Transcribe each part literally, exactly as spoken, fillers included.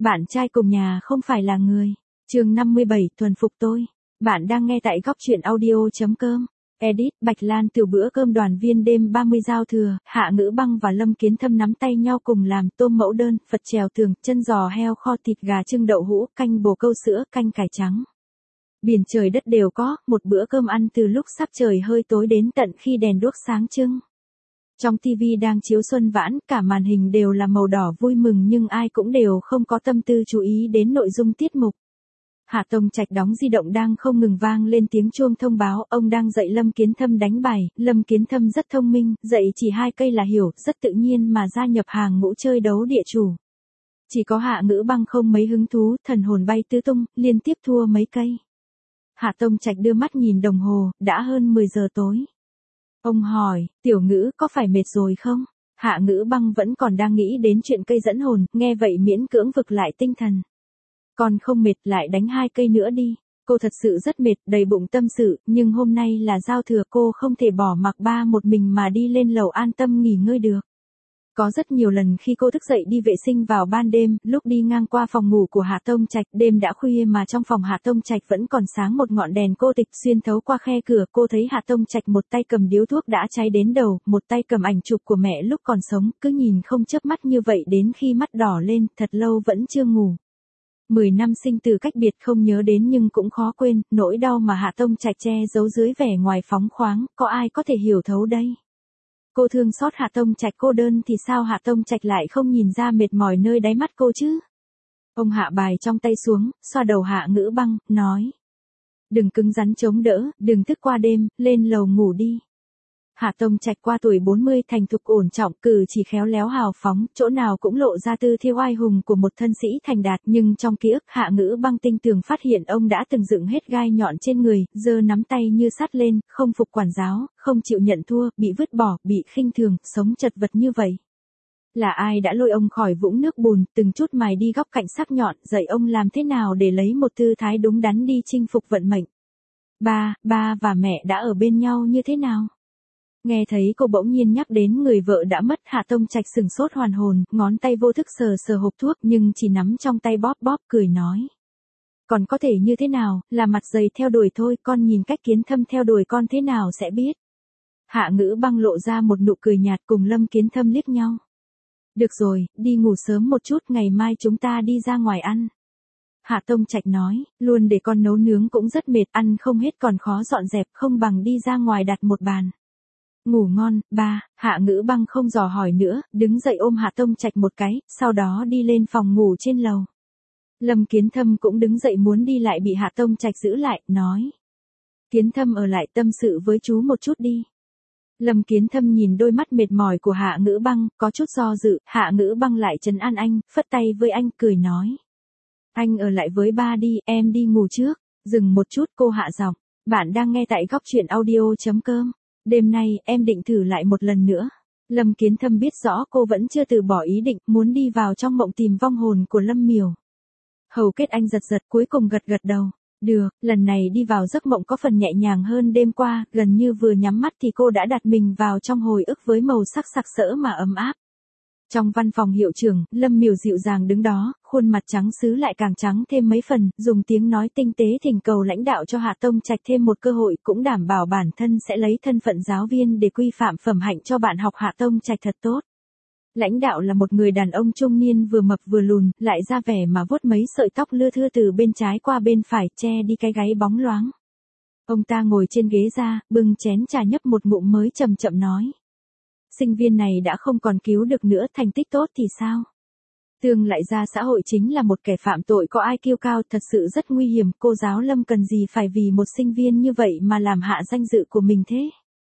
Bạn trai cùng nhà không phải là người. Chương năm mươi bảy, thuần phục tôi. Bạn đang nghe tại góc truyện audio.com. Edit, Bạch Lan từ bữa cơm đoàn viên đêm ba mươi giao thừa, Hạ Ngữ Băng và Lâm Kiến Thâm nắm tay nhau cùng làm tôm mẫu đơn, Phật trèo tường, chân giò heo kho, thịt gà trưng đậu hũ, canh bồ câu sữa, canh cải trắng. Biển trời đất đều có, một bữa cơm ăn từ lúc sắp trời hơi tối đến tận khi đèn đuốc sáng trưng. Trong ti vi đang chiếu xuân vãn, cả màn hình đều là màu đỏ vui mừng nhưng ai cũng đều không có tâm tư chú ý đến nội dung tiết mục. Hạ Tông Trạch đóng di động đang không ngừng vang lên tiếng chuông thông báo, ông đang dạy Lâm Kiến Thâm đánh bài. Lâm Kiến Thâm rất thông minh, dạy chỉ hai cây là hiểu, rất tự nhiên mà gia nhập hàng ngũ chơi đấu địa chủ. Chỉ có Hạ Ngữ Băng không mấy hứng thú, thần hồn bay tứ tung, liên tiếp thua mấy cây. Hạ Tông Trạch đưa mắt nhìn đồng hồ, đã hơn mười giờ tối. Ông hỏi, Tiểu Ngữ có phải mệt rồi không? Hạ Ngữ Băng vẫn còn đang nghĩ đến chuyện cây dẫn hồn, nghe vậy miễn cưỡng vực lại tinh thần. Còn không mệt, lại đánh hai cây nữa đi. Cô thật sự rất mệt, đầy bụng tâm sự, nhưng hôm nay là giao thừa, cô không thể bỏ mặc ba một mình mà đi lên lầu an tâm nghỉ ngơi được. Có rất nhiều lần khi cô thức dậy đi vệ sinh vào ban đêm, lúc đi ngang qua phòng ngủ của Hạ Tông Trạch, đêm đã khuya mà trong phòng Hạ Tông Trạch vẫn còn sáng một ngọn đèn cô tịch. Xuyên thấu qua khe cửa, cô thấy Hạ Tông Trạch một tay cầm điếu thuốc đã cháy đến đầu, một tay cầm ảnh chụp của mẹ lúc còn sống, cứ nhìn không chớp mắt như vậy đến khi mắt đỏ lên, thật lâu vẫn chưa ngủ. Mười năm sinh từ cách biệt, không nhớ đến nhưng cũng khó quên, nỗi đau mà Hạ Tông Trạch che giấu dưới vẻ ngoài phóng khoáng, có ai có thể hiểu thấu đây? Cô thương xót Hạ Tông Trạch cô đơn thì sao Hạ Tông Trạch lại không nhìn ra mệt mỏi nơi đáy mắt cô chứ? Ông hạ bài trong tay xuống, xoa đầu Hạ Ngữ Băng, nói. Đừng cứng rắn chống đỡ, đừng thức qua đêm, lên lầu ngủ đi. Hạ Tông Trạch qua tuổi bốn mươi, thành thục ổn trọng, cử chỉ khéo léo hào phóng, chỗ nào cũng lộ ra tư thiêu oai hùng của một thân sĩ thành đạt, nhưng trong ký ức Hạ Ngữ Băng tinh tường phát hiện ông đã từng dựng hết gai nhọn trên người, giơ nắm tay như sắt lên, không phục quản giáo, không chịu nhận thua, bị vứt bỏ, bị khinh thường, sống chật vật như vậy. Là ai đã lôi ông khỏi vũng nước bùn, từng chút mài đi góc cạnh sắc nhọn, dạy ông làm thế nào để lấy một tư thái đúng đắn đi chinh phục vận mệnh. Ba, ba và mẹ đã ở bên nhau như thế nào? Nghe thấy cô bỗng nhiên nhắc đến người vợ đã mất, Hạ Tông Trạch sừng sốt hoàn hồn, ngón tay vô thức sờ sờ hộp thuốc nhưng chỉ nắm trong tay bóp bóp, cười nói. Còn có thể như thế nào, là mặt dày theo đuổi thôi, con nhìn cách Kiến Thâm theo đuổi con thế nào sẽ biết. Hạ Ngữ Băng lộ ra một nụ cười nhạt, cùng Lâm Kiến Thâm liếc nhau. Được rồi, đi ngủ sớm một chút, ngày mai chúng ta đi ra ngoài ăn. Hạ Tông Trạch nói, luôn để con nấu nướng cũng rất mệt, ăn không hết còn khó dọn dẹp, không bằng đi ra ngoài đặt một bàn. Ngủ ngon, ba. Hạ Ngữ Băng không dò hỏi nữa, đứng dậy ôm Hạ Tông Trạch một cái, sau đó đi lên phòng ngủ trên lầu. Lâm Kiến Thâm cũng đứng dậy muốn đi lại bị Hạ Tông Trạch giữ lại, nói. Kiến Thâm ở lại tâm sự với chú một chút đi. Lâm Kiến Thâm nhìn đôi mắt mệt mỏi của Hạ Ngữ Băng, có chút do dự, Hạ Ngữ Băng lại trấn an anh, phất tay với anh, cười nói. Anh ở lại với ba đi, em đi ngủ trước. Dừng một chút, cô hạ giọng. Bạn đang nghe tại góc truyện audio.com. Đêm nay, em định thử lại một lần nữa. Lâm Kiến Thâm biết rõ cô vẫn chưa từ bỏ ý định, muốn đi vào trong mộng tìm vong hồn của Lâm Miểu. Hầu kết anh giật giật, cuối cùng gật gật đầu. Được, lần này đi vào giấc mộng có phần nhẹ nhàng hơn đêm qua, gần như vừa nhắm mắt thì cô đã đặt mình vào trong hồi ức với màu sắc sặc sỡ mà ấm áp. Trong văn phòng hiệu trưởng, Lâm Miểu dịu dàng đứng đó, khuôn mặt trắng sứ lại càng trắng thêm mấy phần, dùng tiếng nói tinh tế thỉnh cầu lãnh đạo cho Hạ Tông Trạch thêm một cơ hội, cũng đảm bảo bản thân sẽ lấy thân phận giáo viên để quy phạm phẩm hạnh cho bạn học Hạ Tông Trạch thật tốt. Lãnh đạo là một người đàn ông trung niên vừa mập vừa lùn, lại ra vẻ mà vuốt mấy sợi tóc lưa thưa từ bên trái qua bên phải, che đi cái gáy bóng loáng. Ông ta ngồi trên ghế ra, bưng chén trà nhấp một ngụm mới chậm chậm nói. Sinh viên này đã không còn cứu được nữa, thành tích tốt thì sao? Tương lại ra xã hội chính là một kẻ phạm tội có i kiu cao, thật sự rất nguy hiểm, cô giáo Lâm cần gì phải vì một sinh viên như vậy mà làm hạ danh dự của mình thế?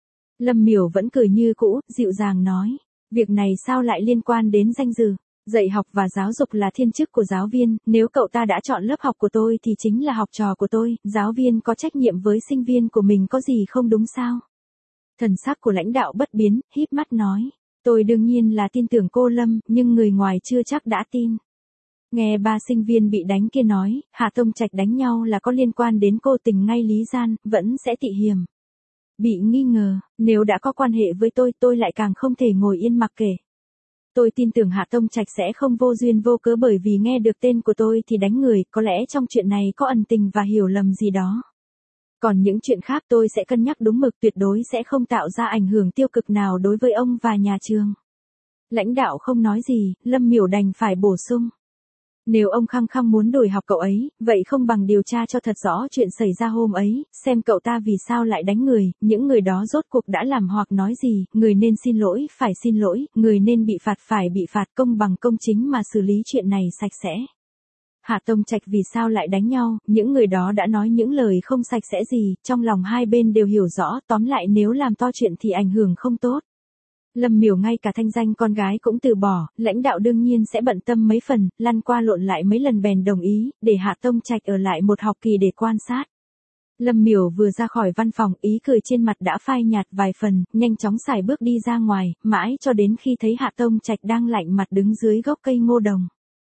Lâm Miểu vẫn cười như cũ, dịu dàng nói, việc này sao lại liên quan đến danh dự? Dạy học và giáo dục là thiên chức của giáo viên, nếu cậu ta đã chọn lớp học của tôi thì chính là học trò của tôi, giáo viên có trách nhiệm với sinh viên của mình, có gì không đúng sao? Thần sắc của lãnh đạo bất biến, híp mắt nói. Tôi đương nhiên là tin tưởng cô Lâm, nhưng người ngoài chưa chắc đã tin. Nghe ba sinh viên bị đánh kia nói, Hạ Tông Trạch đánh nhau là có liên quan đến cô, tình ngay lý gian, vẫn sẽ tị hiềm. Bị nghi ngờ, nếu đã có quan hệ với tôi, tôi lại càng không thể ngồi yên mặc kệ. Tôi tin tưởng Hạ Tông Trạch sẽ không vô duyên vô cớ bởi vì nghe được tên của tôi thì đánh người, có lẽ trong chuyện này có ẩn tình và hiểu lầm gì đó. Còn những chuyện khác tôi sẽ cân nhắc đúng mực, tuyệt đối sẽ không tạo ra ảnh hưởng tiêu cực nào đối với ông và nhà trường. Lãnh đạo không nói gì, Lâm Miểu đành phải bổ sung. Nếu ông khăng khăng muốn đuổi học cậu ấy, vậy không bằng điều tra cho thật rõ chuyện xảy ra hôm ấy, xem cậu ta vì sao lại đánh người, những người đó rốt cuộc đã làm hoặc nói gì, người nên xin lỗi phải xin lỗi, người nên bị phạt phải bị phạt, công bằng công chính mà xử lý chuyện này sạch sẽ. Hạ Tông Trạch vì sao lại đánh nhau, những người đó đã nói những lời không sạch sẽ gì, trong lòng hai bên đều hiểu rõ, tóm lại nếu làm to chuyện thì ảnh hưởng không tốt. Lâm Miểu ngay cả thanh danh con gái cũng từ bỏ, lãnh đạo đương nhiên sẽ bận tâm mấy phần, lăn qua lộn lại mấy lần bèn đồng ý, để Hạ Tông Trạch ở lại một học kỳ để quan sát. Lâm Miểu vừa ra khỏi văn phòng, ý cười trên mặt đã phai nhạt vài phần, nhanh chóng xài bước đi ra ngoài, mãi cho đến khi thấy Hạ Tông Trạch đang lạnh mặt đứng dưới gốc cây ngô đồng.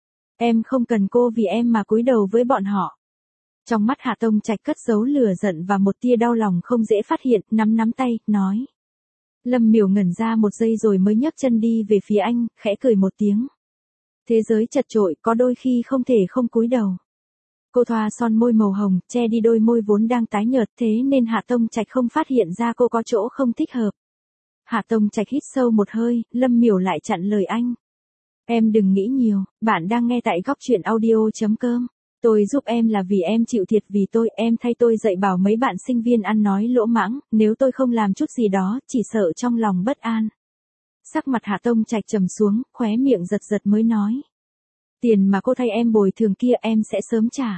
Em không cần cô vì em mà cúi đầu với bọn họ. Trong mắt Hạ Tông Trạch cất giấu lửa giận và một tia đau lòng không dễ phát hiện, nắm nắm tay, nói. Lâm Miểu ngẩn ra một giây rồi mới nhấc chân đi về phía anh, khẽ cười một tiếng. Thế giới chật chội, có đôi khi không thể không cúi đầu. Cô thoa son môi màu hồng, che đi đôi môi vốn đang tái nhợt, thế nên Hạ Tông Trạch không phát hiện ra cô có chỗ không thích hợp. Hạ Tông Trạch hít sâu một hơi, Lâm Miểu lại chặn lời anh. Em đừng nghĩ nhiều, bạn đang nghe tại góc truyện audio chấm com. Tôi giúp em là vì em chịu thiệt vì tôi, em thay tôi dạy bảo mấy bạn sinh viên ăn nói lỗ mãng, nếu tôi không làm chút gì đó, chỉ sợ trong lòng bất an. Sắc mặt Hạ Tông Trạch trầm xuống, khóe miệng giật giật mới nói. Tiền mà cô thay em bồi thường kia em sẽ sớm trả.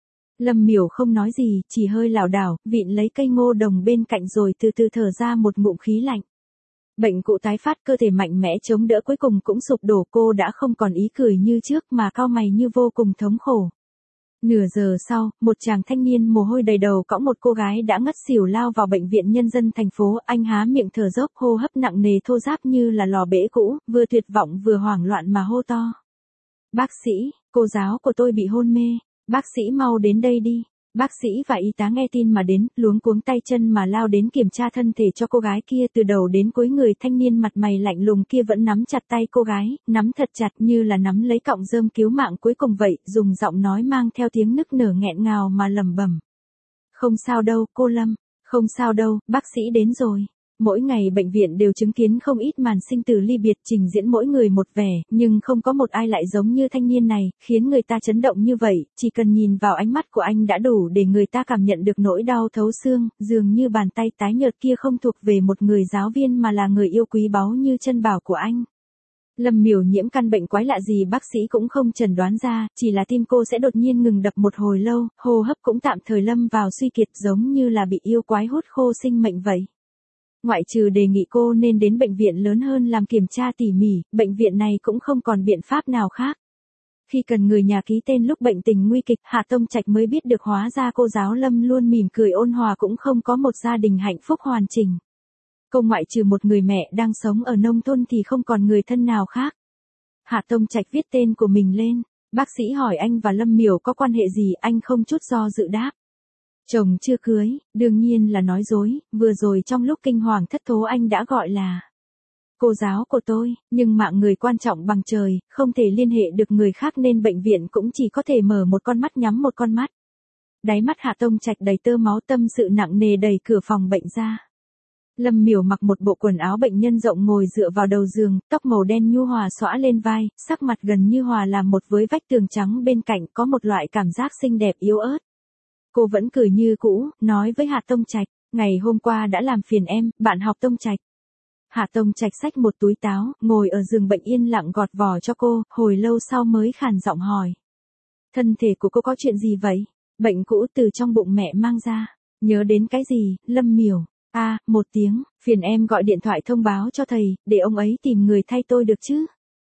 Lâm Miểu không nói gì, chỉ hơi lảo đảo, vịn lấy cây ngô đồng bên cạnh rồi từ từ thở ra một ngụm khí lạnh. Bệnh cũ tái phát, cơ thể mạnh mẽ chống đỡ cuối cùng cũng sụp đổ, cô đã không còn ý cười như trước mà cau mày như vô cùng thống khổ. Nửa giờ sau, một chàng thanh niên mồ hôi đầy đầu cõng một cô gái đã ngất xỉu lao vào bệnh viện nhân dân thành phố, anh há miệng thở dốc, hô hấp nặng nề thô ráp như là lò bể cũ, vừa tuyệt vọng vừa hoảng loạn mà hô to. Bác sĩ, cô giáo của tôi bị hôn mê, bác sĩ mau đến đây đi. Bác sĩ và y tá nghe tin mà đến, luống cuống tay chân mà lao đến kiểm tra thân thể cho cô gái kia, từ đầu đến cuối người thanh niên mặt mày lạnh lùng kia vẫn nắm chặt tay cô gái, nắm thật chặt như là nắm lấy cọng rơm cứu mạng cuối cùng vậy, dùng giọng nói mang theo tiếng nức nở nghẹn ngào mà lẩm bẩm. Không sao đâu, cô Lâm, không sao đâu, bác sĩ đến rồi. Mỗi ngày bệnh viện đều chứng kiến không ít màn sinh tử ly biệt, trình diễn mỗi người một vẻ, nhưng không có một ai lại giống như thanh niên này, khiến người ta chấn động như vậy, chỉ cần nhìn vào ánh mắt của anh đã đủ để người ta cảm nhận được nỗi đau thấu xương, dường như bàn tay tái nhợt kia không thuộc về một người giáo viên mà là người yêu quý báu như chân bảo của anh. Lâm Miểu nhiễm căn bệnh quái lạ gì bác sĩ cũng không chẩn đoán ra, chỉ là tim cô sẽ đột nhiên ngừng đập một hồi lâu, hô hấp cũng tạm thời lâm vào suy kiệt giống như là bị yêu quái hút khô sinh mệnh vậy. Ngoại trừ đề nghị cô nên đến bệnh viện lớn hơn làm kiểm tra tỉ mỉ, bệnh viện này cũng không còn biện pháp nào khác. Khi cần người nhà ký tên lúc bệnh tình nguy kịch, Hạ Tông Trạch mới biết được hóa ra cô giáo Lâm luôn mỉm cười ôn hòa cũng không có một gia đình hạnh phúc hoàn chỉnh. Cô ngoại trừ một người mẹ đang sống ở nông thôn thì không còn người thân nào khác. Hạ Tông Trạch viết tên của mình lên, bác sĩ hỏi anh và Lâm Miểu có quan hệ gì, anh không chút do dự đáp. Chồng chưa cưới, đương nhiên là nói dối, vừa rồi trong lúc kinh hoàng thất thố anh đã gọi là cô giáo của tôi, nhưng mạng người quan trọng bằng trời, không thể liên hệ được người khác nên bệnh viện cũng chỉ có thể mở một con mắt nhắm một con mắt. Đáy mắt Hạ Tông Trạch đầy tơ máu, tâm sự nặng nề đẩy cửa phòng bệnh ra. Lâm Miểu mặc một bộ quần áo bệnh nhân rộng ngồi dựa vào đầu giường, tóc màu đen nhu hòa xõa lên vai, sắc mặt gần như hòa làm một với vách tường trắng bên cạnh, có một loại cảm giác xinh đẹp yếu ớt. Cô vẫn cười như cũ, nói với Hạ Tông Trạch, ngày hôm qua đã làm phiền em, bạn học Tông Trạch. Hạ Tông Trạch xách một túi táo, ngồi ở giường bệnh yên lặng gọt vỏ cho cô, hồi lâu sau mới khàn giọng hỏi. Thân thể của cô có chuyện gì vậy? Bệnh cũ từ trong bụng mẹ mang ra. Nhớ đến cái gì, Lâm Miểu? A, à, một tiếng, phiền em gọi điện thoại thông báo cho thầy, để ông ấy tìm người thay tôi được chứ?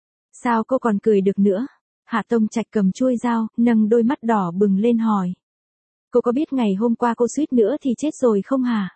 Sao cô còn cười được nữa? Hạ Tông Trạch cầm chuôi dao, nâng đôi mắt đỏ bừng lên hỏi. Cô có biết ngày hôm qua cô suýt nữa thì chết rồi không hả?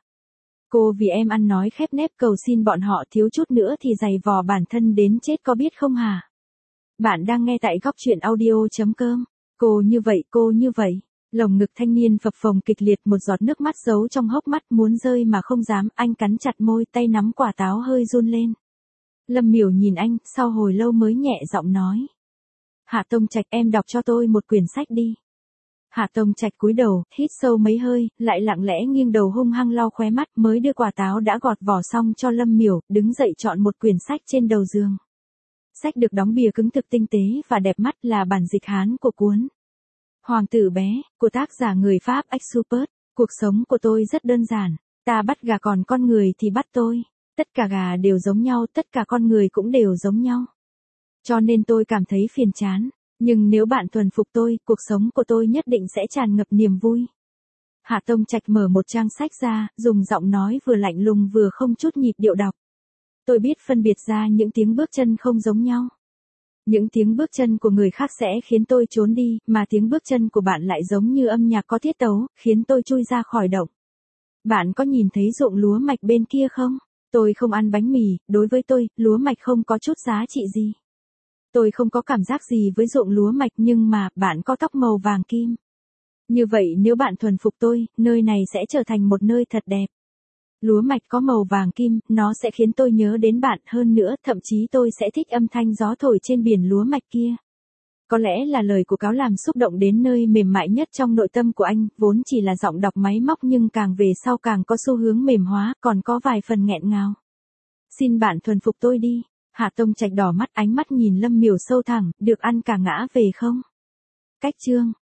Cô vì em ăn nói khép nép cầu xin bọn họ thiếu chút nữa thì giày vò bản thân đến chết có biết không hả? Bạn đang nghe tại góc truyện audio chấm com. Cô như vậy, cô như vậy. Lồng ngực thanh niên phập phồng kịch liệt, một giọt nước mắt giấu trong hốc mắt muốn rơi mà không dám, anh cắn chặt môi, tay nắm quả táo hơi run lên. Lâm Miểu nhìn anh, sau hồi lâu mới nhẹ giọng nói. Hạ Tông Trạch, em đọc cho tôi một quyển sách đi. Hạ Tông Trạch cúi đầu, hít sâu mấy hơi, lại lặng lẽ nghiêng đầu hung hăng lau khóe mắt, mới đưa quả táo đã gọt vỏ xong cho Lâm Miểu, đứng dậy chọn một quyển sách trên đầu giường. Sách được đóng bìa cứng thực tinh tế và đẹp mắt, là bản dịch Hán của cuốn Hoàng tử bé, của tác giả người Pháp Exupert. Cuộc sống của tôi rất đơn giản, ta bắt gà còn con người thì bắt tôi. Tất cả gà đều giống nhau, tất cả con người cũng đều giống nhau. Cho nên tôi cảm thấy phiền chán. Nhưng nếu bạn thuần phục tôi, cuộc sống của tôi nhất định sẽ tràn ngập niềm vui. Hạ Tông Trạch mở một trang sách ra, dùng giọng nói vừa lạnh lùng vừa không chút nhịp điệu đọc. Tôi biết phân biệt ra những tiếng bước chân không giống nhau. Những tiếng bước chân của người khác sẽ khiến tôi trốn đi, mà tiếng bước chân của bạn lại giống như âm nhạc có tiết tấu, khiến tôi chui ra khỏi động. Bạn có nhìn thấy ruộng lúa mạch bên kia không? Tôi không ăn bánh mì, đối với tôi, lúa mạch không có chút giá trị gì. Tôi không có cảm giác gì với ruộng lúa mạch, nhưng mà, bạn có tóc màu vàng kim. Như vậy nếu bạn thuần phục tôi, nơi này sẽ trở thành một nơi thật đẹp. Lúa mạch có màu vàng kim, nó sẽ khiến tôi nhớ đến bạn, hơn nữa, thậm chí tôi sẽ thích âm thanh gió thổi trên biển lúa mạch kia. Có lẽ là lời của cáo làm xúc động đến nơi mềm mại nhất trong nội tâm của anh, vốn chỉ là giọng đọc máy móc nhưng càng về sau càng có xu hướng mềm hóa, còn có vài phần nghẹn ngào. Xin bạn thuần phục tôi đi. Hạ Tông Trạch đỏ mắt, ánh mắt nhìn Lâm Miểu sâu thẳm, được ăn cả ngã về không? Cách chương